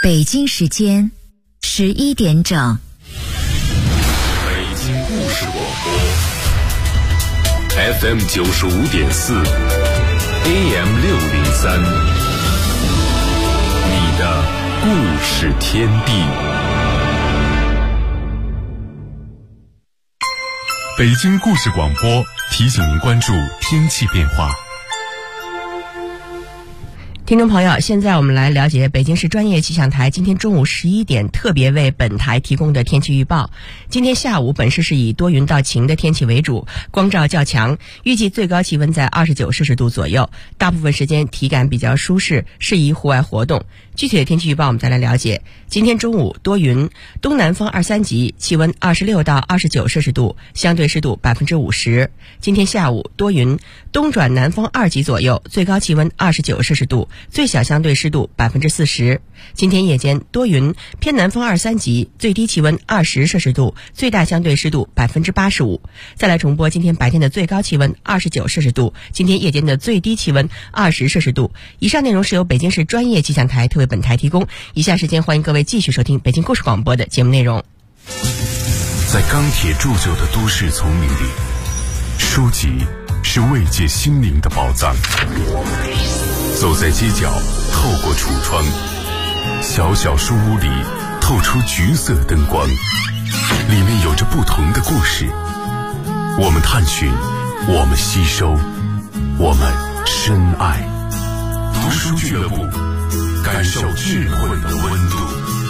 北京时间11点整。 北京故事广播 FM 95.4 AM 603，你的故事天地。北京故事广播提醒您关注天气变化。 听众朋友，现在我们来了解北京市专业气象台今天中午11点特别为本台提供的天气预报。今天下午本市是以多云到晴的天气为主，光照较强，预计最高气温在29摄氏度左右，大部分时间体感比较舒适，适宜户外活动。具体的天气预报我们再来了解。今天中午多云，东南风2、3级，气温26到29摄氏度，相对湿度50%。今天下午多云，东转南风2级左右，最高气温29摄氏度，最小相对湿度40%。今天夜间多云，偏南风2、3级，最低气温20摄氏度，最大相对湿度85%。再来重播今天白天的最高气温29摄氏度，今天夜间的最低气温20摄氏度。以上内容是由北京市专业气象台特为本台提供。以下时间欢迎各位继续收听北京故事广播的节目内容。 在钢铁铸就的都市丛林里，书籍是慰藉心灵的宝藏。走在街角，透过橱窗，小小书屋里透出橘色灯光，里面有着不同的故事。我们探寻，我们吸收，我们深爱。读书俱乐部，感受智慧的温度。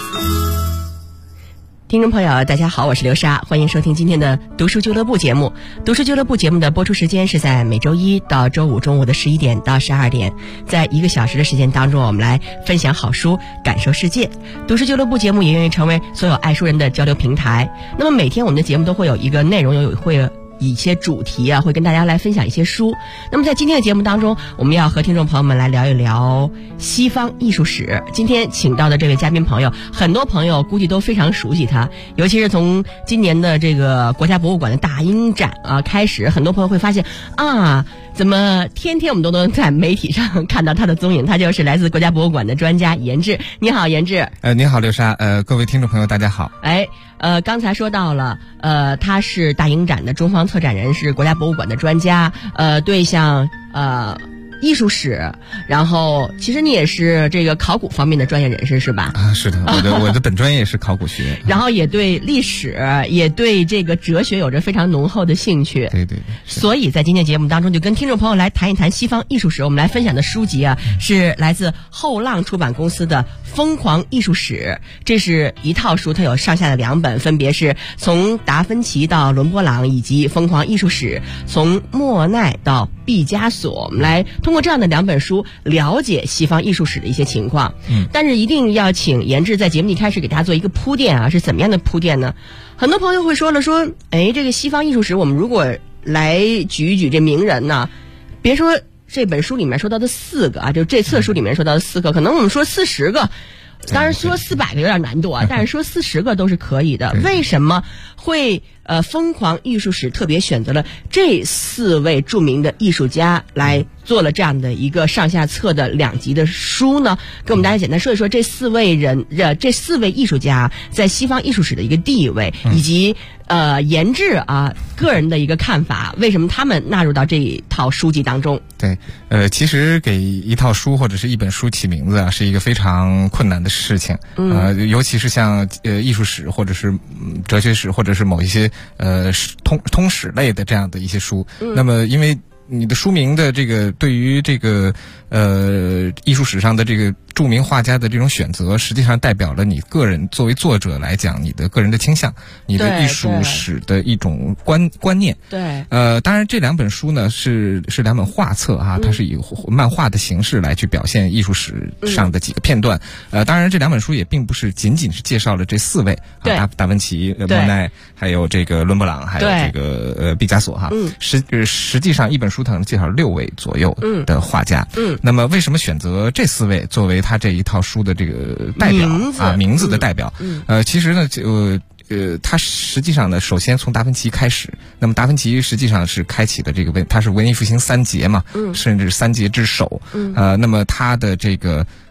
听众朋友大家好，我是刘莎，欢迎收听今天的读书俱乐部节目。读书俱乐部节目的播出时间是在每周一到周五中午的11点到12点，在1个小时的时间当中，我们来分享好书，感受世界。读书俱乐部节目也愿意成为所有爱书人的交流平台。那么每天我们的节目都会有一个内容，会一些主题会跟大家来分享一些书。那么在今天的节目当中，我们要和听众朋友们来聊一聊西方艺术史。今天请到的这位嘉宾朋友，很多朋友估计都非常熟悉他，尤其是从今年的这个国家博物馆的大英展开始，很多朋友会发现怎么天天我们都能在媒体上看到他的踪影。他就是来自国家博物馆的专家严志。你好，严志。 你好，刘莎。各位听众朋友大家好。 刚才说到了，他是大英展的中方策展人，是国家博物馆的专家，对像艺术史，然后其实你也是这个考古方面的专业人士是吧？ 是的，我的本专业是考古学， 然后也对历史，也对这个哲学有着非常浓厚的兴趣。 对， 所以在今天节目当中，就跟听众朋友来谈一谈西方艺术史。我们来分享的书籍是来自后浪出版公司的《疯狂艺术史》，这是一套书，它有上下的2本，分别是从达芬奇到伦勃朗，以及《疯狂艺术史》从莫奈到毕加索。我们来通过这样的2本书了解西方艺术史的一些情况。但是一定要请严志在节目一开始给大家做一个铺垫是怎么样的铺垫呢？很多朋友会说这个西方艺术史，我们如果来举一举这名人呢，别说这本书里面说到的4个就这册书里面说到的4个，可能我们说40个，当然说400个有点难度但是说40个都是可以的。为什么会疯狂艺术史特别选择了这4位著名的艺术家来做了这样的一个上下册的2集的书呢？给我们大家简单说一说这4位艺术家在西方艺术史的一个地位，以及严志个人的一个看法，为什么他们纳入到这一套书籍当中？ 对，其实给一套书或者是一本书起名字是一个非常困难的事情。尤其是像艺术史或者是哲学史或者是某一些通史类的这样的一些书，那么因为你的书名的这个对于这个艺术史上的这个著名画家的这种选择，实际上代表了你个人作为作者来讲，你的个人的倾向，你的艺术史的一种观念。 对， 当然这2本书呢是2本画册它是以漫画的形式来去表现艺术史上的几个片段。当然这2本书也并不是仅仅是介绍了这4位达芬奇、莫奈，还有这个伦勃朗，还有这个毕加索实际上一本书可能介绍6位左右的画家。那么为什么选择这4位作为他这一套书的这个代表名字的代表？其实呢他实际上呢，首先从达芬奇开始。那么达芬奇实际上是开启的这个他是文艺复兴3杰嘛，甚至3杰之首。那么他的这个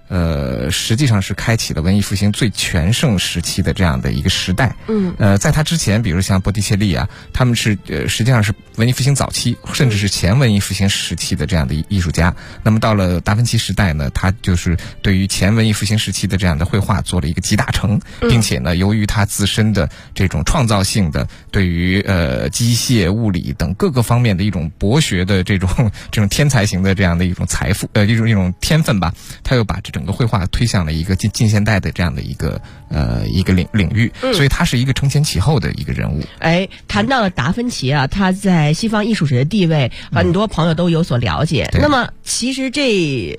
实际上是开启了文艺复兴最全盛时期的这样的一个时代。在他之前，比如像波提切利啊，他们是实际上是文艺复兴早期，甚至是前文艺复兴时期的这样的艺术家。那么到了达芬奇时代呢，他就是对于前文艺复兴时期的这样的绘画做了一个集大成，并且呢，由于他自身的这种创造性的对于机械、物理等各个方面的一种博学的这种天才型的这样的一种财富，一种天分吧，他又把这整个绘画推向了一个近现代的这样的一个领域，所以他是一个承前启后的一个人物。 谈到了达芬奇啊，他在西方艺术史的地位，很多朋友都有所了解。那么其实这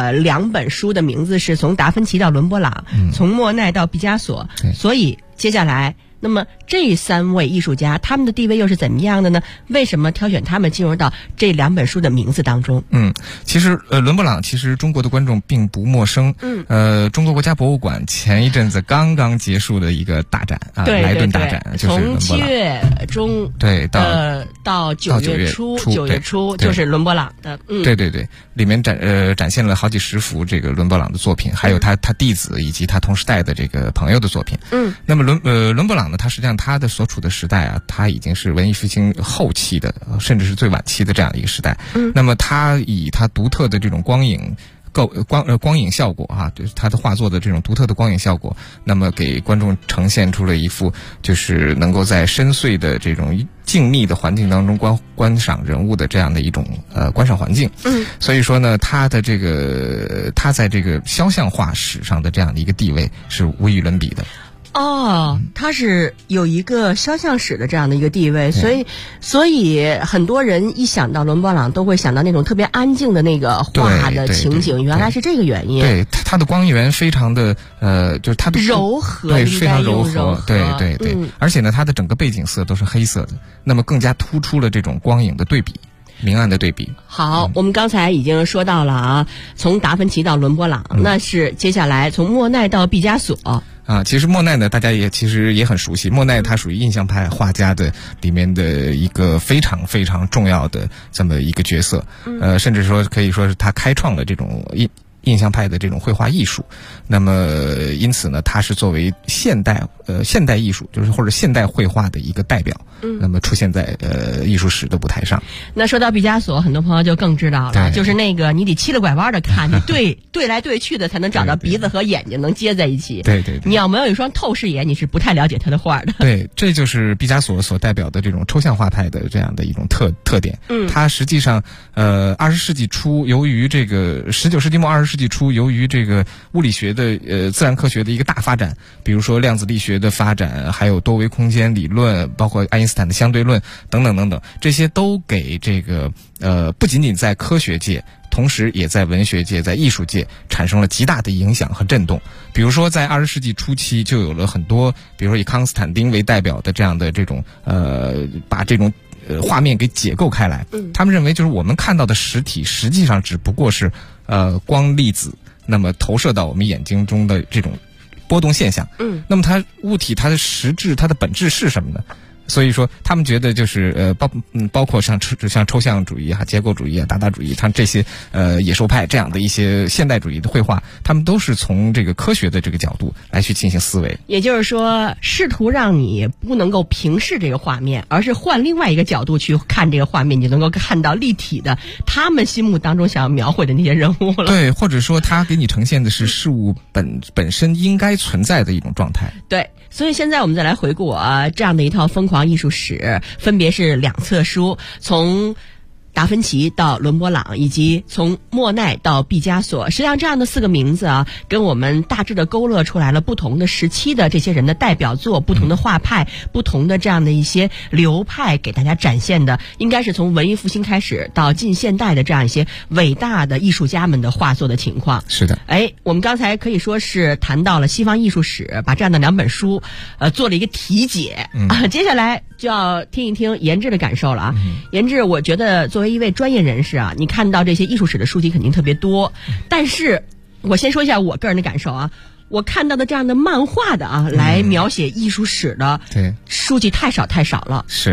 2本书的名字是从达芬奇到伦勃朗，从莫奈到毕加索，所以接下来那么这3位艺术家他们的地位又是怎么样的呢？为什么挑选他们进入到这2本书的名字当中？ 其实伦勃朗其实中国的观众并不陌生。中国国家博物馆前一阵子刚刚结束的一个大展啊，莱顿大展，就是伦勃朗。从7月中到9月初，9月初就是伦勃朗的。 对，里面展现了好几十幅这个伦勃朗的作品，还有他弟子以及他同时代的这个朋友的作品。那么伦勃朗呢，他实际上他的所处的时代啊，他已经是文艺复兴后期的，甚至是最晚期的这样的一个时代。那么他以他独特的这种光影效果啊，就是他的画作的这种独特的光影效果，那么给观众呈现出了一幅就是能够在深邃的这种静谧的环境当中观赏人物的这样的一种观赏环境。所以说呢，他在这个肖像画史上的这样的一个地位是无与伦比的。 他是有一个肖像史的这样的一个地位，所以很多人一想到伦勃朗都会想到那种特别安静的那个画的情景，原来是这个原因。 对，他的光源非常的就是他的柔和， 对，非常柔和，对。而且呢，他的整个背景色都是黑色的，那么更加突出了这种光影的对比。明暗的对比。 好，我们刚才已经说到了啊，从达芬奇到伦勃朗，那是接下来从莫奈到毕加索。 其实莫奈呢，大家其实也很熟悉。莫奈他属于印象派画家的里面的一个非常非常重要的这么一个角色，甚至说可以说是他开创了这种印象派的这种绘画艺术。那么因此呢，他是作为现代艺术，就是或者现代绘画的一个代表，那么出现在艺术史的舞台上。 那说到毕加索，很多朋友就更知道了，就是那个你得七了拐弯的看，你对来对去的才能找到鼻子和眼睛能接在一起。 对， 你要没有一双透视眼，你是不太了解他的画的。 对，这就是毕加索所代表的这种抽象画派的这样的一种特点。他实际上20世纪初，由于这个19世纪末20世纪初，由于这个物理学的自然科学的一个大发展，比如说量子力学的发展，还有多维空间理论，包括爱因斯坦的相对论等等，这些都给这个不仅仅在科学界，同时也在文学界、在艺术界产生了极大的影响和震动。比如说在20世纪初期就有了很多，比如说以康斯坦丁为代表的这样的这种把这种画面给解构开来。他们认为就是我们看到的实体实际上只不过是光粒子那么投射到我们眼睛中的这种波动现象。那么它物体它的实质它的本质是什么呢？所以说他们觉得就是包括像抽象主义结构主义达达主义，像这些野兽派这样的一些现代主义的绘画，他们都是从这个科学的这个角度来去进行思维。 也就是说，试图让你不能够平视这个画面，而是换另外一个角度去看这个画面，你就能够看到立体的他们心目当中想要描绘的那些人物了。 对，或者说他给你呈现的是事物本身应该存在的一种状态。 对，所以现在我们再来回顾这样的一套疯狂艺术史，分别是2册书，从达芬奇到伦勃朗，以及从莫奈到毕加索。实际上这样的4个名字跟我们大致的勾勒出来了不同的时期的这些人的代表作，不同的画派，不同的这样的一些流派，给大家展现的应该是从文艺复兴开始到近现代的这样一些伟大的艺术家们的画作的情况。 是的。 我们刚才可以说是谈到了西方艺术史，把这样的2本书做了一个题解。接下来就要听一听言志的感受了言志，我觉得作为一位专业人士你看到这些艺术史的书籍肯定特别多，但是我先说一下我个人的感受我看到的这样的漫画的来描写艺术史的书籍太少了。 是。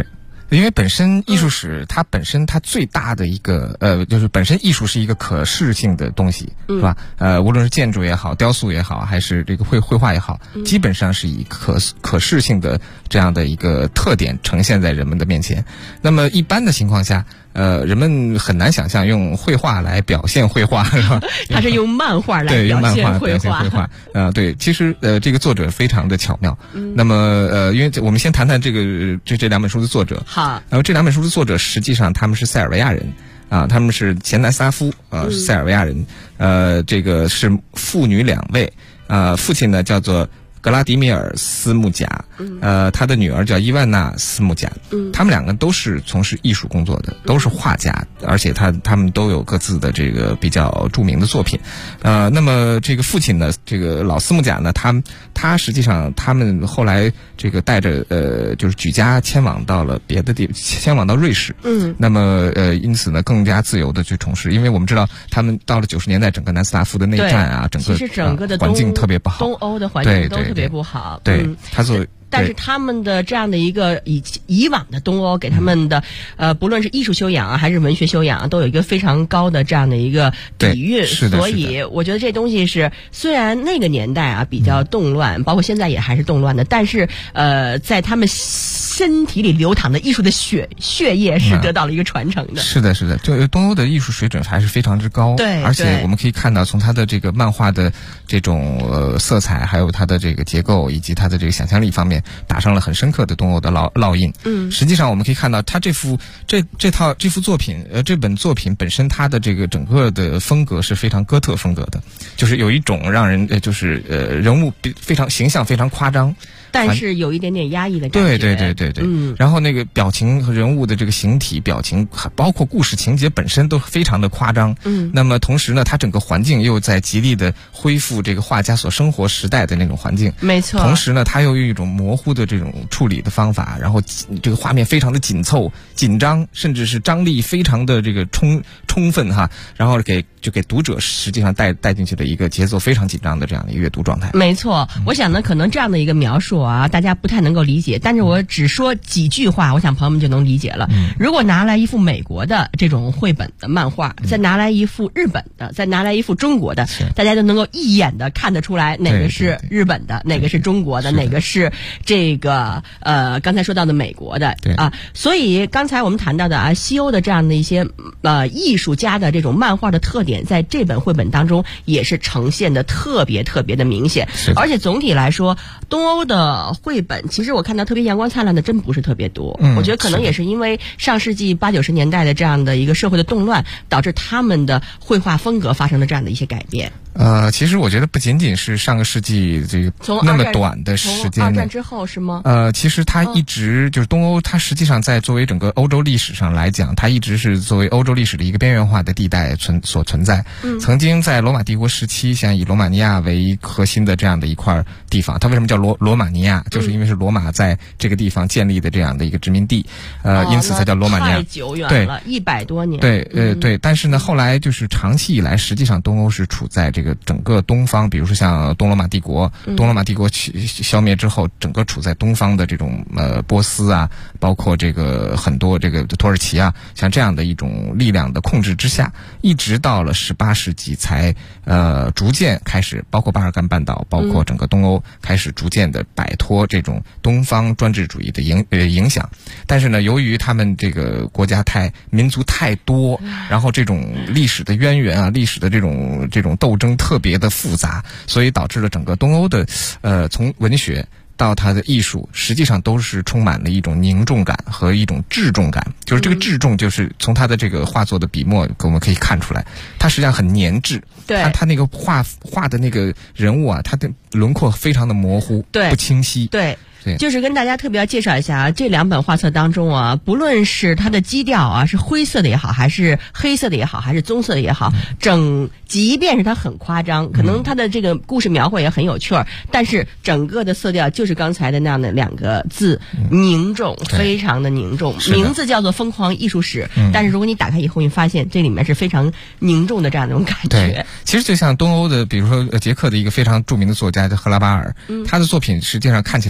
因为本身艺术史它本身它最大的一个就是本身艺术是一个可视性的东西，是吧？无论是建筑也好，雕塑也好，还是这个绘画也好，基本上是以可视性的这样的一个特点呈现在人们的面前。那么一般的情况下，人们很难想象用绘画来表现绘画，是吧？ 他是用漫画来表现绘画。 对，其实这个作者非常的巧妙。那么因为我们先谈谈这两本书的作者。 好， 然后这两本书的作者实际上他们是塞尔维亚人啊，他们是前南斯拉夫是塞尔维亚人，这个是父女2位，父亲呢叫做格拉迪米尔斯穆贾，他的女儿叫伊万娜斯穆贾，他们2个都是从事艺术工作的，都是画家，而且他们都有各自的这个比较著名的作品。那么这个父亲呢，这个老斯穆贾呢，他实际上他们后来这个带着就是举家迁往到了别的迁往到瑞士。那么因此呢更加自由的去从事，因为我们知道他们到了90年代整个南斯拉夫的内战啊， 其实整个的环境特别不好， 东欧的环境都特别不好。 对，他作为但是他们的这样的一个以往的东欧给他们的不论是艺术修养啊还是文学修养啊，都有一个非常高的这样的一个底蕴。所以我觉得这东西是虽然那个年代啊比较动乱，包括现在也还是动乱的，但是在他们身体里流淌的艺术的血液是得到了一个传承的。 是的，就东欧的艺术水准还是非常之高。 对， 而且我们可以看到从它的这个漫画的这种色彩，还有它的这个结构以及它的这个想象力方面，打上了很深刻的东欧的烙印。实际上我们可以看到他这幅作品，这本作品本身它的这个整个的风格是非常哥特风格的，就是有一种让人就是人物非常形象非常夸张， 但是有一点点压抑的感觉。 对。然后那个表情和人物的这个形体表情，包括故事情节本身都非常的夸张。那么同时呢，它整个环境又在极力的恢复这个画家所生活时代的那种环境。 没错。 同时呢，它又用一种模糊的这种处理的方法，然后这个画面非常的紧凑、紧张，甚至是张力非常的这个充分哈，然后给读者实际上带进去的一个节奏非常紧张的这样的一个阅读状态。 没错，我想呢，可能这样的一个描述啊，大家不太能够理解，但是我只说几句话，我想朋友们就能理解了。如果拿来一幅美国的这种绘本的漫画，再拿来一幅日本的，再拿来一幅中国的，大家都能够一眼的看得出来哪个是日本的，哪个是中国的，哪个是这个刚才说到的美国的啊。所以刚才我们谈到的啊，西欧的这样的一些艺术家的这种漫画的特点，在这本绘本当中也是呈现的特别的明显。而且总体来说，东欧的绘本其实我看到特别阳光灿烂的真不是特别多。我觉得可能也是因为上世纪80、90年代的这样的一个社会的动乱，导致他们的绘画风格发生了这样的一些改变。 其实我觉得不仅仅是上个世纪这个那么短的时间内， 从二战之后是吗？ 其实它一直就是东欧，它实际上在作为整个欧洲历史上来讲，它一直是作为欧洲历史的一个边缘化的地带所存在。曾经在罗马帝国时期，像以罗马尼亚为核心的这样的一块地方，它为什么叫罗马尼亚？就是因为是罗马在这个地方建立的这样的一个殖民地，因此才叫罗马尼亚。 太久远了，100多年。 对，但是呢，后来就是长期以来，实际上东欧是处在这个整个东方，比如说像东罗马帝国，消灭之后，整个处在东方的这种波斯啊，包括这个很多这个土耳其啊，像这样的一种力量的控制之下，一直到了18世纪才逐渐开始，包括巴尔干半岛，包括整个东欧开始逐渐的摆脱这种东方专制主义的影响。但是呢，由于他们这个国家民族太多，然后这种历史的渊源啊，历史的这种斗争特别的复杂，所以导致了整个东欧的从文学到它的艺术，实际上都是充满了一种凝重感和一种质重感。就是这个质重，就是从它的这个画作的笔墨，我们可以看出来，它实际上很粘滞。 对， 它那个画的那个人物啊，它的轮廓非常的模糊，不清晰。 对。就是跟大家特别要介绍一下啊，这2本画册当中啊，不论是它的基调啊，是灰色的也好，还是黑色的也好，还是棕色的也好，即便是它很夸张，可能它的这个故事描绘也很有趣儿，但是整个的色调就是刚才的那样的2个字，凝重，非常的凝重。名字叫做《疯狂艺术史》，但是如果你打开以后，你发现这里面是非常凝重的这样的一种感觉。 对，其实就像东欧的，比如说捷克的一个非常著名的作家叫赫拉巴尔，他的作品实际上看起来是像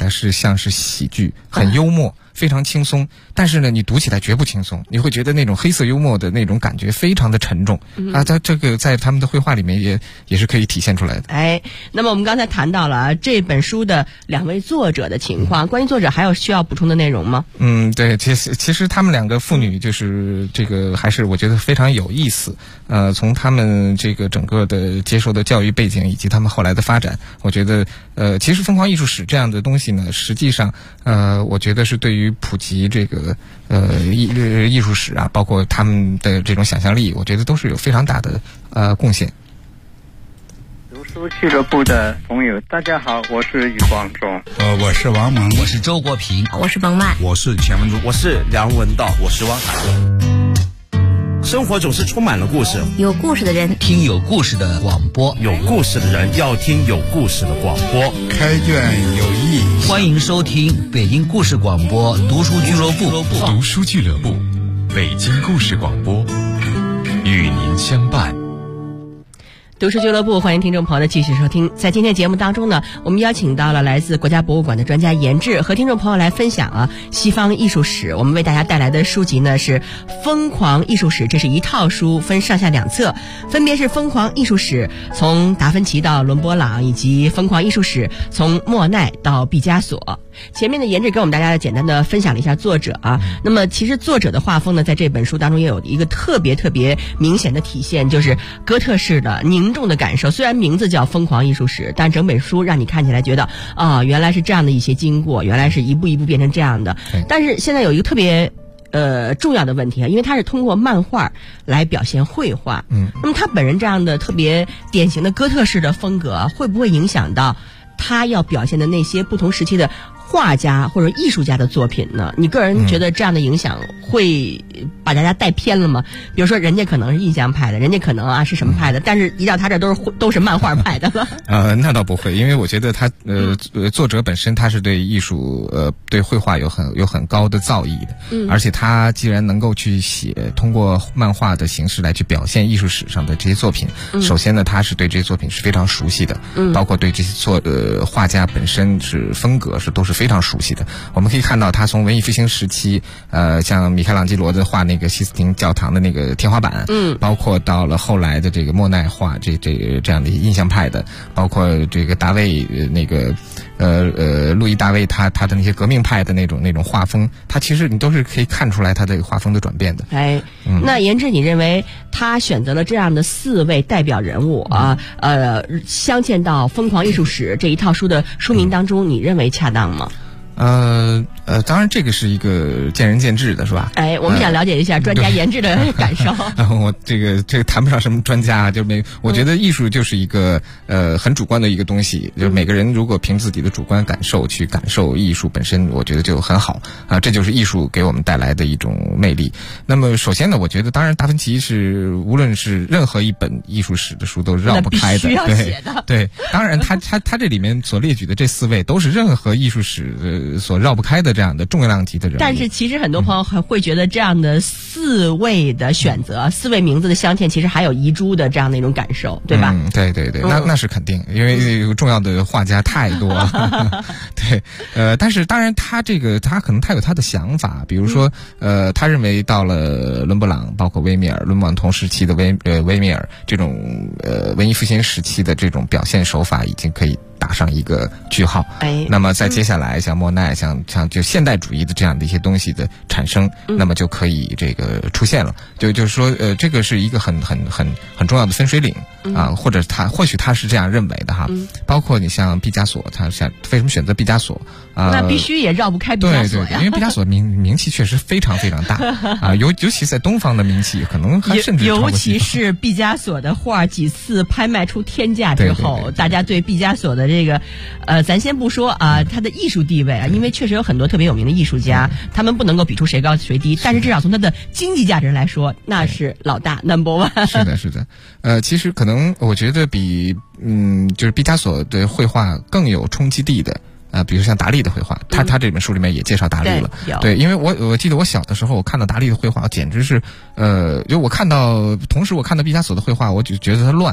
像是喜剧，很幽默，非常轻松。但是呢，你读起来绝不轻松，你会觉得那种黑色幽默的那种感觉非常的沉重啊。它这个在他们的绘画里面也是可以体现出来的。 哎，那么我们刚才谈到了这本书的2位作者的情况，关于作者还有需要补充的内容吗？ 对，其实他们2个妇女就是这个还是我觉得非常有意思。从他们这个整个的接受的教育背景以及他们后来的发展，我觉得其实疯狂艺术史这样的东西呢，实际上我觉得是对于普及这个艺术史啊，包括他们的这种想象力，我觉得都是有非常大的贡献。 读书俱乐部的朋友，大家好，我是余广仲。 我是王蒙， 我是周国平， 我是冯曼， 我是钱文珠， 我是梁文道，我是汪海乐。生活总是充满了故事， 有故事的人听有故事的广播， 有故事的人要听有故事的广播。 开卷有益， 欢迎收听北京故事广播读书俱乐部。 读书俱乐部，北京故事广播，与您相伴。 读书俱乐部，欢迎听众朋友的继续收听。在今天节目当中呢，我们邀请到了来自国家博物馆的专家严志，和听众朋友来分享西方艺术史。我们为大家带来的书籍呢是《疯狂艺术史》，这是一套书，分上下2册，分别是《疯狂艺术史》从达芬奇到伦勃朗，以及《疯狂艺术史》从莫奈到毕加索。前面的严志给我们大家简单的分享了一下作者啊，那么其实作者的画风呢，在这本书当中也有一个特别明显的体现，就是哥特式的凝重的感受。虽然名字叫疯狂艺术史，但整本书让你看起来觉得原来是这样的一些经过，原来是一步一步变成这样的。但是现在有一个特别重要的问题啊，因为他是通过漫画来表现绘画，那么他本人这样的特别典型的哥特式的风格，会不会影响到他要表现的那些不同时期的画家或者艺术家的作品呢？你个人觉得这样的影响会把大家带偏了吗？比如说人家可能是印象派的，人家可能是什么派的，但是一到他这都是漫画派的了。 那倒不会，因为我觉得他作者本身他是对艺术对绘画有很高的造诣的，而且他既然能够去通过漫画的形式来去表现艺术史上的这些作品，首先呢，他是对这些作品是非常熟悉的，包括对这些画家本身是风格都是非常熟悉的。我们可以看到他从文艺复兴时期像米开朗基罗的画那个西斯廷教堂的那个天花板，包括到了后来的这个莫奈画这样的印象派的，包括这个大卫那个路易大卫他的那些革命派的那种画风，他其实你都是可以看出来他的画风的转变的。 那严志，你认为他选择了这样的4位代表人物镶嵌到《疯狂艺术史》这一套书的书名当中，你认为恰当吗？ 当然这个是一个见仁见智的，是吧？ 我们想了解一下专家严志的感受。 我这个谈不上什么专家，我觉得艺术就是一个很主观的一个东西，就是每个人如果凭自己的主观感受去感受艺术本身，我觉得就很好啊，这就是艺术给我们带来的一种魅力。那么首先呢，我觉得当然达芬奇是无论是任何一本艺术史的书都绕不开的， 必须要写的。 对，当然他这里面所列举的这4位都是任何艺术史所绕不开的这样的重量级的人物。 但是其实很多朋友还会觉得这样的4位的选择 ，4 位名字的镶嵌，其实还有遗珠的这样的一种感受，对吧？ 对，那是肯定，因为重要的画家太多了。对，但是当然他可能他有他的想法，比如说他认为到了伦勃朗，包括维米尔，伦勃朗同时期的维米尔这种文艺复兴时期的这种表现手法已经可以打上一个句号。那么在接下来像莫奈像就现代主义的这样的一些东西的产生，那么就可以这个出现了。就是说这个是一个很重要的分水岭啊，或许他是这样认为的哈。包括你像毕加索，他为什么选择毕加索那必须也绕不开毕加索呀。 对，因为毕加索名气确实非常非常大啊，尤其在东方的名气可能还甚至超过西方。 尤其是毕加索的画几次拍卖出天价之后，大家对毕加索的这个咱先不说他的艺术地位啊，因为确实有很多特别有名的艺术家，他们不能够比出谁高谁低，但是至少从他的经济价值来说，那是老大 number one。 是的，其实可能我觉得比就是毕加索的绘画更有冲击力的。比如像达利的绘画，他这本书里面也介绍达利了。对，因为我记得我小的时候，我看到达利的绘画，简直是，就同时我看到毕加索的绘画，我就觉得他乱。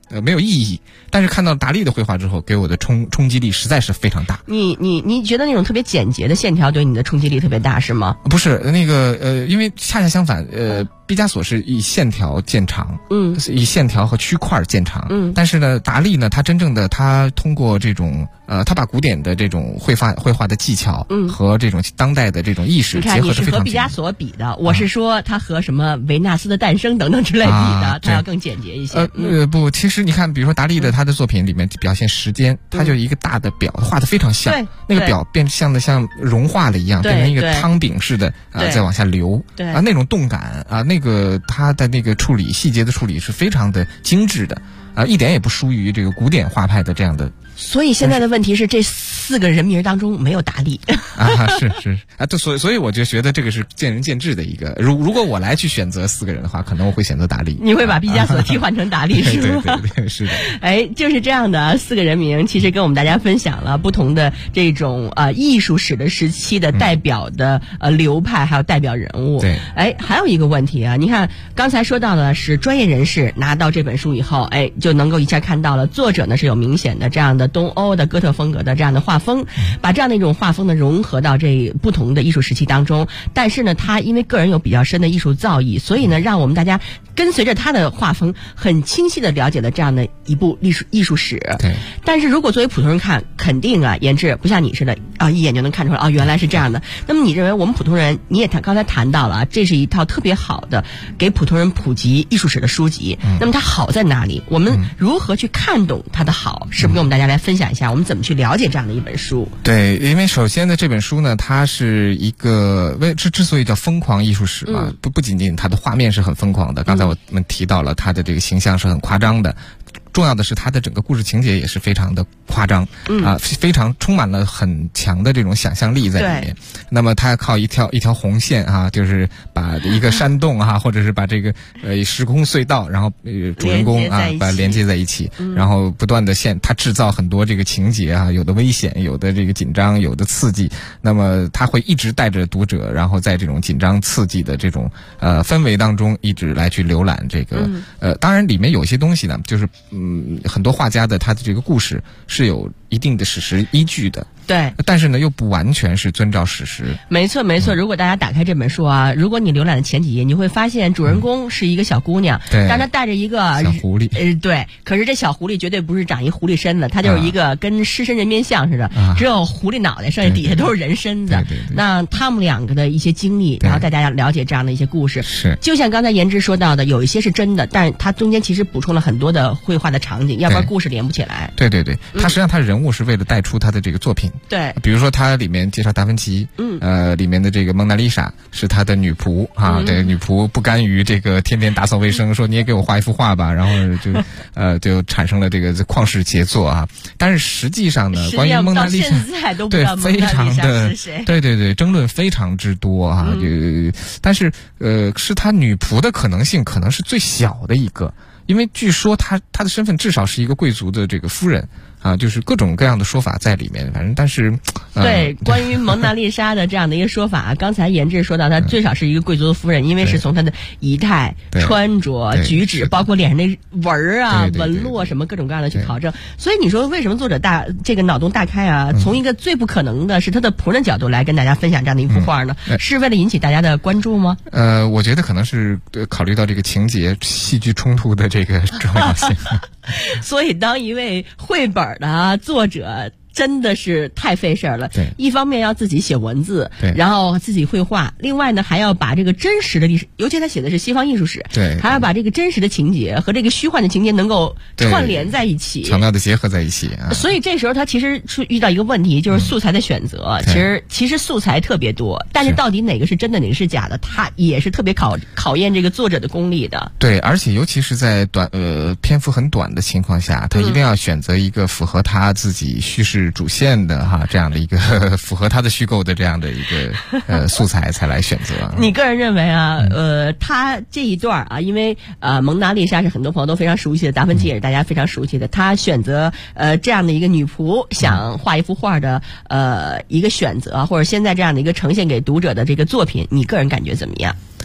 没有意义。但是看到达利的绘画之后，给我的冲击力实在是非常大。 你觉得那种特别简洁的线条对你的冲击力特别大是吗？ 不是那个因为恰恰相反，毕加索是以线条见长，以线条和区块见长，但是呢，达利呢，他真正的他通过这种他把古典的这种绘画的技巧和这种当代的这种意识结合得非常紧密。 你看，你是和毕加索比的，我是说他和什么维纳斯的诞生等等之类比的，他要更简洁一些。 不，其实你看，比如说达利的他的作品里面表现时间，他就一个大的表画得非常像，那个表变像融化了一样，变成一个汤饼似的再往下流，那种动感那个他的那个处理细节的处理是非常的精致的一点也不输于这个古典画派的这样的。 所以现在的问题是，这4个人名当中没有达利是所以我就觉得这个是见仁见智的一个。如果我来去选择4个人的话，可能我会选择达利。 你会把毕加索替换成达利是吗？ 对，是的。 就是这样的4个人名，其实跟我们大家分享了不同的这种艺术史的时期的代表的流派，还有代表人物。 对。 还有一个问题啊，你看刚才说到的是专业人士拿到这本书以后，就能够一下看到了作者呢是有明显的这样的东欧的哥特风格的这样的画风，把这样的一种画风呢融合到这不同的艺术时期当中。但是呢，他因为个人有比较深的艺术造诣，所以呢，让我们大家跟随着他的画风，很清晰的了解了这样的一部艺术史。 对。 但是如果作为普通人看，肯定言志不像你似的一眼就能看出来原来是这样的。那么你认为我们普通人，你也刚才谈到了这是一套特别好的给普通人普及艺术史的书籍。那么它好在哪里？我们如何去看懂它的好？是不是跟我们大家来分享一下，我们怎么去了解这样的一本书？ 对，因为首先呢，这本书呢，它是一个之所以叫疯狂艺术史嘛，不仅仅它的画面是很疯狂的，刚才我们提到了它的这个形象是很夸张的。重要的是，它的整个故事情节也是非常的夸张，非常充满了很强的这种想象力在里面。那么，它靠一条红线就是把一个山洞或者是把这个时空隧道，然后主人公把它连接在一起，然后不断的它制造很多这个情节有的危险，有的这个紧张，有的刺激。那么，它会一直带着读者，然后在这种紧张刺激的这种氛围当中，一直来去浏览这个当然里面有些东西呢，就是很多画家的他的这个故事是有一定的史实依据的。 对， 但是呢，又不完全是遵照史实。 没错。如果大家打开这本书如果你浏览的前几页，你会发现主人公是一个小姑娘，让她带着一个小狐狸。 对，可是这小狐狸绝对不是长一狐狸身子，它就是一个跟狮身人面像似的，只有狐狸脑袋，剩下底下都是人身子。 对。 那他们2个的一些经历，然后带大家了解这样的一些故事。 是。 就像刚才言之说到的，有一些是真的，但是它中间其实补充了很多的绘画的场景，要不然故事连不起来。 对。它实际上它人物是为了带出它的这个作品。 对。 比如说它里面介绍达芬奇，里面的这个蒙娜丽莎是他的女仆对，女仆不甘于这个天天打扫卫生，说你也给我画一幅画吧，然后就产生了这个旷世杰作但是实际上呢，关于蒙娜丽莎，对，非常的对，争论非常之多但是是他女仆的可能性可能是最小的一个，因为据说他的身份至少是一个贵族的这个夫人。就是各种各样的说法在里面，反正但是对关于蒙娜丽莎的这样的一个说法，刚才言志说到，她最少是一个贵族的夫人，因为是从她的仪态、穿着、举止，包括脸上的纹络什么各种各样的去考证。所以你说为什么作者这个脑洞大开从一个最不可能的是他的仆人角度来跟大家分享这样的一幅画呢？是为了引起大家的关注吗？ 我觉得可能是考虑到这个情节戏剧冲突的这个重要性。 所以当一位绘本的作者真的是太费事儿了。 对， 一方面要自己写文字， 对， 然后自己绘画，另外呢还要把这个真实的历史，尤其他写的是西方艺术史， 对， 还要把这个真实的情节和这个虚幻的情节能够串联在一起， 巧妙的结合在一起所以这时候他其实是遇到一个问题，就是素材的选择。其实素材特别多，但是到底哪个是真的，哪个是假的，他也是特别考验这个作者的功力的。 对，而且尤其是在篇幅很短的情况下，他一定要选择一个符合他自己叙事主线的这样的一个符合他的虚构的这样的一个素材才来选择。 你个人认为他这一段因为蒙娜丽莎是很多朋友都非常熟悉的，达芬奇也是大家非常熟悉的，他选择这样的一个女仆想画一幅画的一个选择，或者现在这样的一个呈现给读者的这个作品，你个人感觉怎么样？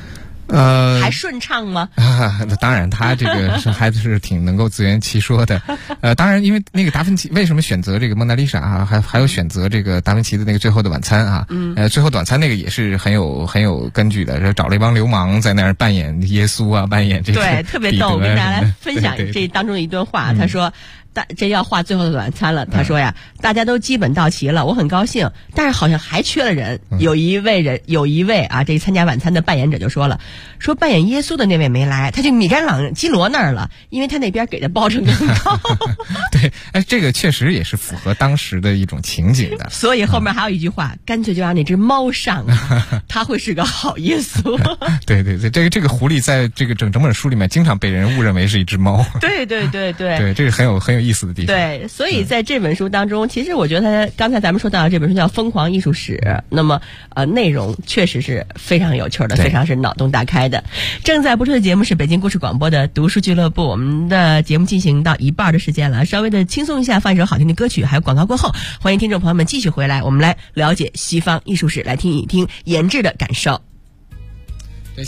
还顺畅吗？ 当然，他这个还是挺能够自圆其说的。当然，因为那个达芬奇为什么选择这个蒙娜丽莎啊，还有选择这个达芬奇的那个《最后的晚餐》啊，最后的晚餐那个也是很有根据的，找了一帮流氓在那儿扮演耶稣啊，扮演这个对，特别逗。我跟大家来分享这当中的一段话，他说。这要画最后的晚餐了。他说呀，大家都基本到齐了，我很高兴，但是好像还缺了人。有一位啊，这参加晚餐的扮演者就说了，说扮演耶稣的那位没来，他去米开朗基罗那儿了，因为他那边给的报酬更高。 对，这个确实也是符合当时的一种情景的。 所以后面还有一句话，干脆就让那只猫上啊，他会是个好耶稣。 对，这个狐狸在这个整本书里面经常被人误认为是一只猫。 对，对， 这是很有意思的地方。 对，所以在这本书当中，其实我觉得刚才咱们说到的这本书叫《疯狂艺术史》，那么内容确实是非常有趣的，非常是脑洞大开的。正在播出的节目是北京故事广播的读书俱乐部，我们的节目进行到一半的时间了，稍微的轻松一下，放一首好听的歌曲，还有广告过后，欢迎听众朋友们继续回来，我们来了解西方艺术史，来听一听研制的感受。 对。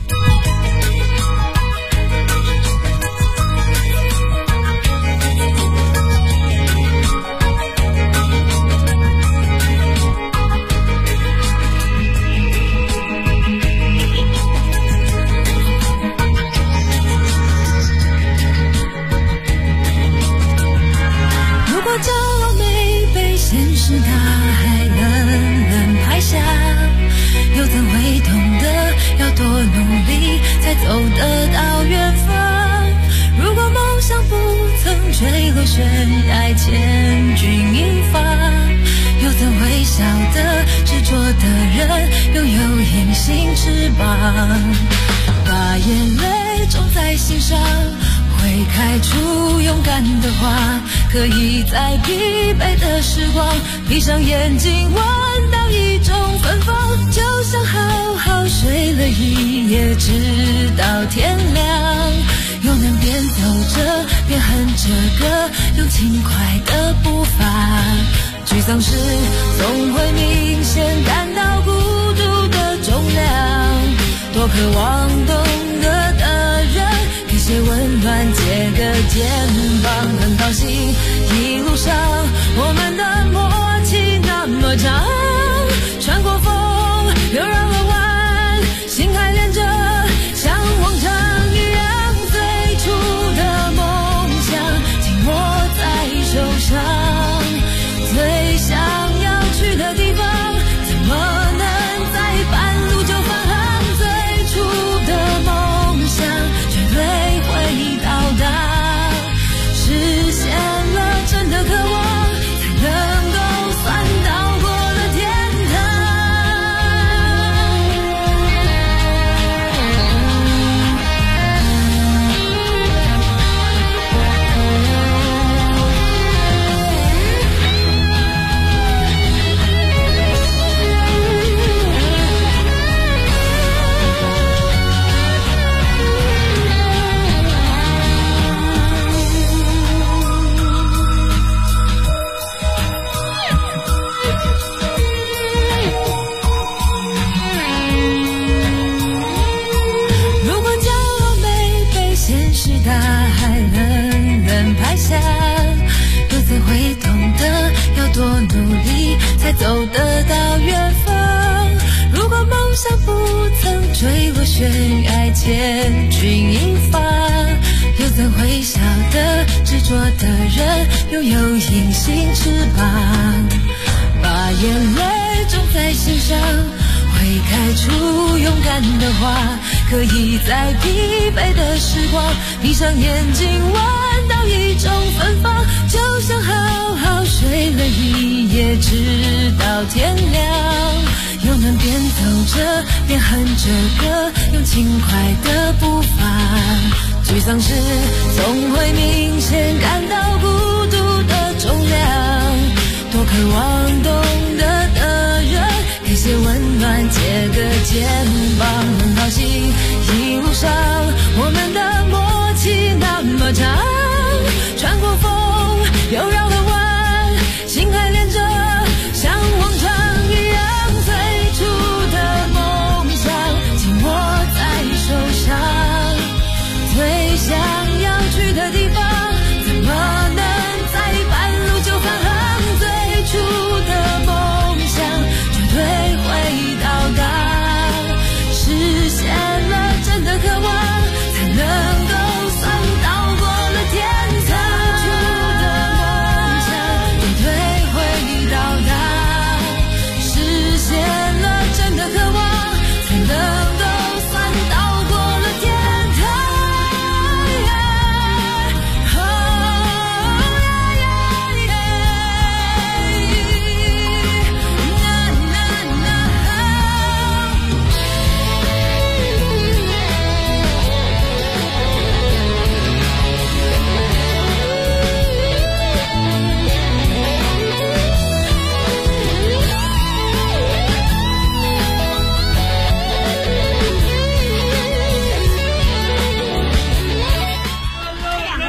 又怎会懂得要多努力才走得到远方？如果梦想不曾坠落悬崖，千钧一发，又怎会晓得执着的人拥有隐形翅膀？把眼泪种在心上，会开出勇敢的花，可以在疲惫的时光闭上眼睛闻到一种芬芳，就像好好睡了一夜直到天亮，又能边走着边哼着歌，用轻快的步伐，沮丧时总会明显感到孤独的重量，多渴望懂得的人给些温暖，借个肩膀，很高兴一路上我们的默契那么长，穿过风又绕了弯，心还连着像往常一样，最初的梦想紧握在手上，最想要去的地方怎么能在半路就返航，最初的梦想绝对会到达，实现了真的渴望，才能够算到过了天堂。多努力才走得到远方，如果梦想不曾坠落悬崖，千钧一发，又怎会晓得执着的人拥有隐形翅膀，把眼泪种在心上，会开出勇敢的花，可以在疲惫的时光闭上眼睛闻到一种芬芳，就像好好睡了一夜直到天亮，又能边走着边哼着歌，用轻快的步伐，沮丧时总会明显感到孤独的重量，多渴望懂得的人给些温暖，借个肩膀，很高兴一路上我们的默契那么长，穿过风又绕了弯，心还连着像往常一样，最初的梦想紧握在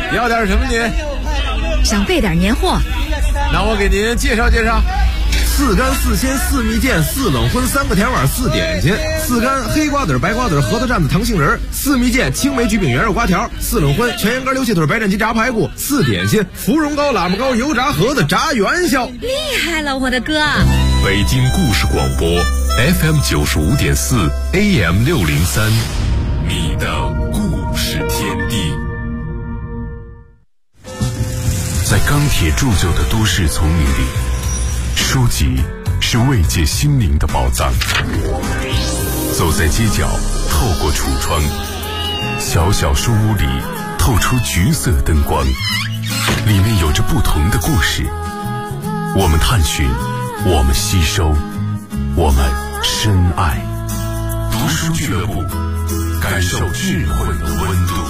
要点什么您？ 想备点年货。 那我给您介绍介绍。4干4鲜4蜜饯4冷荤3个甜碗4点心，4干黑瓜子白瓜子核桃蘸子糖杏仁，4蜜饯青梅焗饼圆肉瓜条，4冷荤全羊肝溜气腿白斩鸡炸排骨，4点心芙蓉糕喇嘛糕油炸盒子炸元宵。 厉害了，我的哥！ 北京故事广播 FM 95.4 AM 603，你的故事天地。在钢铁铸就的都市丛林里，书籍是慰藉心灵的宝藏。走在街角，透过橱窗，小小书屋里透出橘色灯光，里面有着不同的故事。我们探寻，我们吸收，我们深爱。读书俱乐部，感受智慧的温度。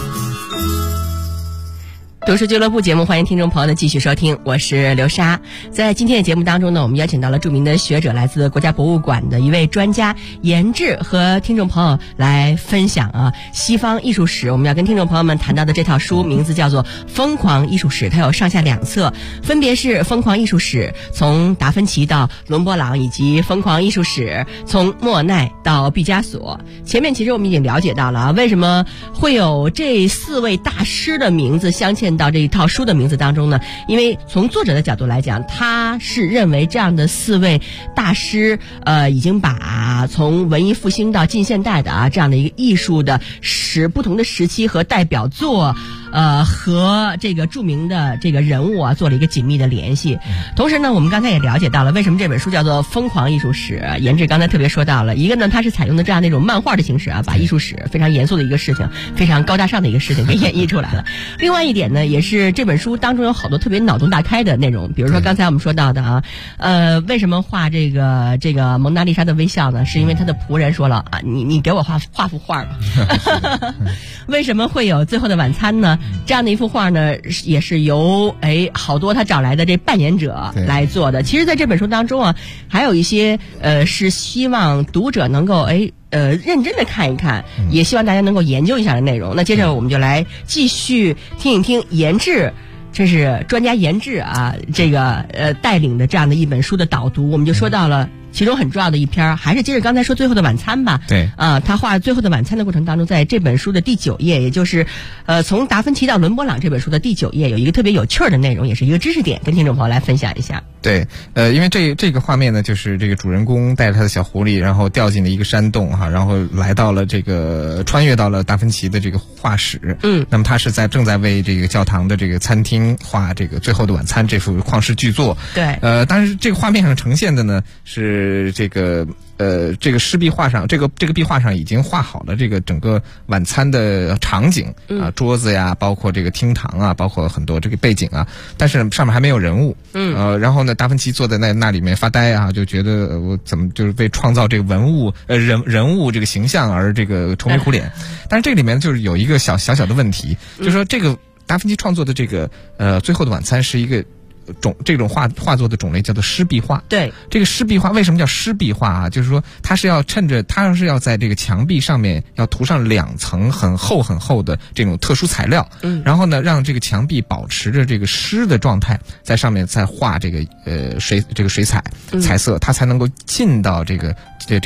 读书俱乐部节目，欢迎听众朋友的继续收听，我是刘莎。在今天的节目当中呢，我们邀请到了著名的学者，来自国家博物馆的一位专家严志，和听众朋友来分享西方艺术史。我们要跟听众朋友们谈到的这套书名字叫做《疯狂艺术史》，它有上下2册，分别是《疯狂艺术史》从达芬奇到伦勃朗，以及《疯狂艺术史》从莫奈到毕加索。前面其实我们已经了解到了为什么会有这4位大师的名字镶嵌到这一套书的名字当中呢？因为从作者的角度来讲，他是认为这样的4位大师已经把从文艺复兴到近现代的这样的一个艺术的不同的时期和代表作和这个著名的这个人物做了一个紧密的联系。同时呢，我们刚才也了解到了为什么这本书叫做《疯狂艺术史》。严志刚才特别说到了一个呢，它是采用的这样的一种漫画的形式把艺术史非常严肃的一个事情，非常高大上的一个事情给演绎出来了。另外一点呢，也是这本书当中有好多特别脑洞大开的内容，比如说刚才我们说到的为什么画这个蒙娜丽莎的微笑呢？是因为他的仆人说了你给我画幅画吧。为什么会有最后的晚餐呢？这样的一幅画呢，也是由好多他找来的这扮演者来做的。其实在这本书当中还有一些是希望读者能够认真的看一看，也希望大家能够研究一下的内容。那接着我们就来继续听一听严志，这是专家严志这个带领的这样的一本书的导读。我们就说到了其中很重要的一篇，还是接着刚才说最后的晚餐吧。 对他画最后的晚餐的过程当中，在这本书的第9页，也就是从达芬奇到伦勃朗这本书的第9页，有一个特别有趣的内容，也是一个知识点，跟听众朋友来分享一下。 对，因为这个画面呢，就是这个主人公带着他的小狐狸，然后掉进了一个山洞然后来到了穿越到了达芬奇的这个画室。那么他是正在为这个教堂的这个餐厅画这个最后的晚餐这幅旷世巨作。 对， 但是这个画面上呈现的呢是这个湿壁画上，这个壁画上已经画好了这个整个晚餐的场景桌子呀，包括这个厅堂包括很多这个背景但是上面还没有人物。然后呢，达芬奇坐在那里面发呆就觉得我怎么就是为创造这个人物这个形象而这个愁眉苦脸。但是这里面就是有一个小的问题，就是说这个达芬奇创作的这个最后的晚餐是一个这种画作的种类叫做湿壁画。 对， 这个湿壁画为什么叫湿壁画就是说它是要在这个墙壁上面要涂上2层很厚的这种特殊材料。然后呢，让这个墙壁保持着这个湿的状态，在上面再画这个水彩彩色，它才能够进到这个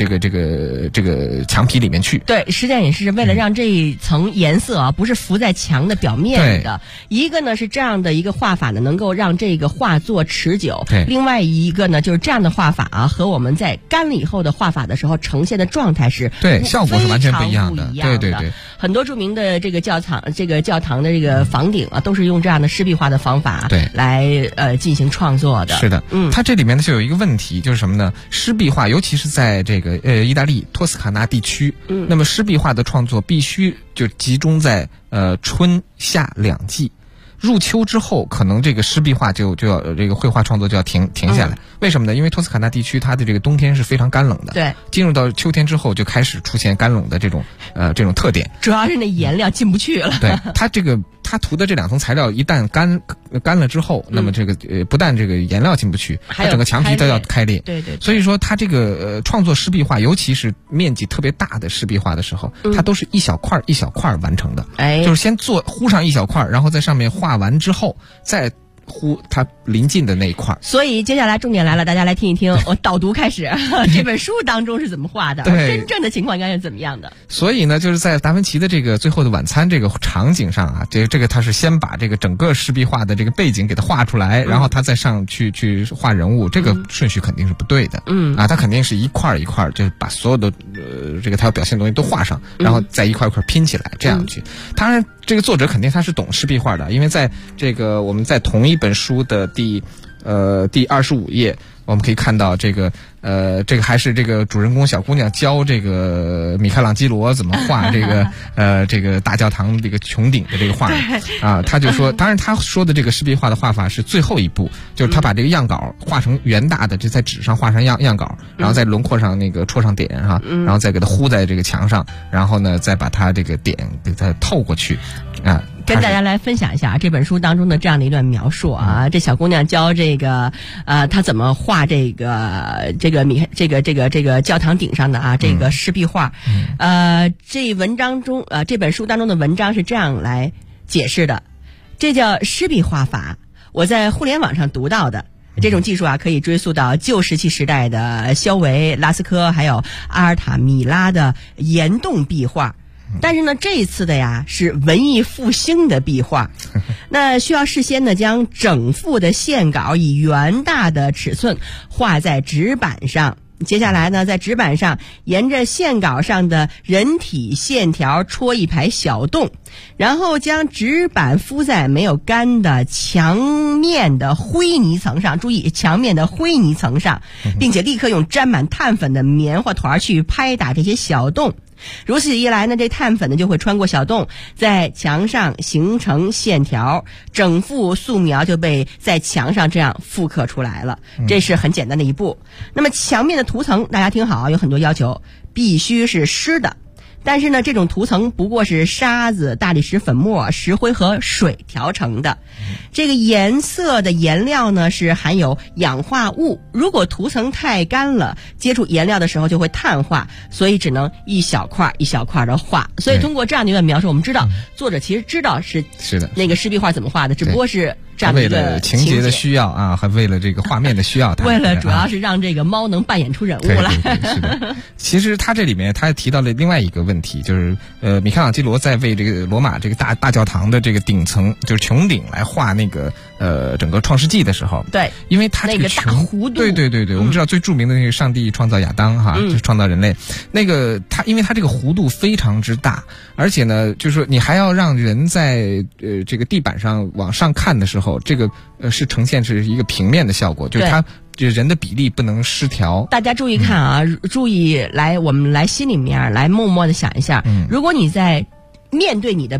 墙皮里面去。 对，实际上也是为了让这一层颜色不是浮在墙的表面的。一个呢是这样的一个画法呢，能够让这个画作持久。另外一个呢，就是这样的画法和我们在干了以后的画法的时候呈现的状态是效果是完全不一样的。对， 很多著名的这个教堂的这个房顶都是用这样的湿壁画的方法来进行创作的。 是的，它这里面呢就有一个问题，就是什么呢？湿壁画尤其是在这个意大利托斯卡纳地区，那么湿壁画的创作必须就集中在春夏2季。入秋之后，可能这个湿壁画就要这个绘画创作就要停下来。为什么呢？因为托斯卡纳地区它的这个冬天是非常干冷的。 对， 进入到秋天之后，就开始出现干冷的这种特点。 主要是那颜料进不去了。 对，它它涂的这2层材料一旦干了之后，那么这个不但这个颜料进不去，它整个墙皮都要开裂。 对对。 所以说它这个创作湿壁画，尤其是面积特别大的湿壁画的时候，它都是一小块一小块完成的。就是先糊上一小块，然后在上面画完之后再糊它临近的那一块。 所以接下来重点来了，大家来听一听我导读开始这本书当中是怎么画的，真正的情况应该是怎么样的。 所以呢，就是在达芬奇的这个最后的晚餐这个场景上啊，这个他是先把这个整个湿壁画的这个背景给它画出来，然后他再上去画人物，这个顺序肯定是不对的。他肯定是一块一块，就是把所有的这个他要表现的东西都画上，然后再一块一块拼起来，这样去。当然，这个作者肯定他是懂湿壁画的，因为在这个我们在同一本书的第25页，我们可以看到这个还是这个主人公小姑娘教这个米开朗基罗怎么画这个大教堂这个穹顶的这个画啊。他就说，当然他说的这个湿壁画的画法是最后一步，就是他把这个样稿画成圆大的，就在纸上画上样稿，然后在轮廓上那个戳上点哈，然后再给它糊在这个墙上，然后呢再把它这个点给它透过去啊。 跟大家来分享一下这本书当中的这样的一段描述啊，这小姑娘教这个她怎么画这个教堂顶上的啊这个湿壁画。这文章中这本书当中的文章是这样来解释的，这叫湿壁画法，我在互联网上读到的。这种技术啊，可以追溯到旧石器时代的肖维、拉斯科还有阿尔塔米拉的岩洞壁画。但是呢，这一次的呀是文艺复兴的壁画，那需要事先呢将整幅的线稿以圆大的尺寸画在纸板上，接下来呢在纸板上沿着线稿上的人体线条戳一排小洞，然后将纸板敷在没有干的墙面的灰泥层上，注意墙面的灰泥层上，并且立刻用沾满碳粉的棉花团去拍打这些小洞。如此一来呢，这碳粉呢就会穿过小洞，在墙上形成线条，整幅素描就被在墙上这样复刻出来了。这是很简单的一步。那么墙面的涂层，大家听好，有很多要求，必须是湿的。但是呢，这种涂层不过是沙子、大理石粉末、石灰和水调成的。这个颜色的颜料呢是含有氧化物，如果涂层太干了，接触颜料的时候就会碳化，所以只能一小块一小块的画。所以通过这样的一段描述，我们知道作者其实知道是的那个湿壁画怎么画的，只不过是这样的一个为了情节的需要啊，还为了这个画面的需要， 为了主要是让这个猫能扮演出人物来。 是的。其实他这里面他提到了另外一个问题，就是米开朗基罗在为这个罗马这个大教堂的这个顶层，就是穹顶来画那个整个创世纪的时候， 对， 因为他这个大弧度， 对，我们知道最著名的那个上帝创造亚当哈，就是创造人类，那个因为他这个弧度非常之大，而且呢，就是说你还要让人在这个地板上往上看的时候，这个是呈现是一个平面的效果，就是它就人的比例不能失调。 大家注意看啊，注意我们来心里面来默默的想一下，如果你在面对你的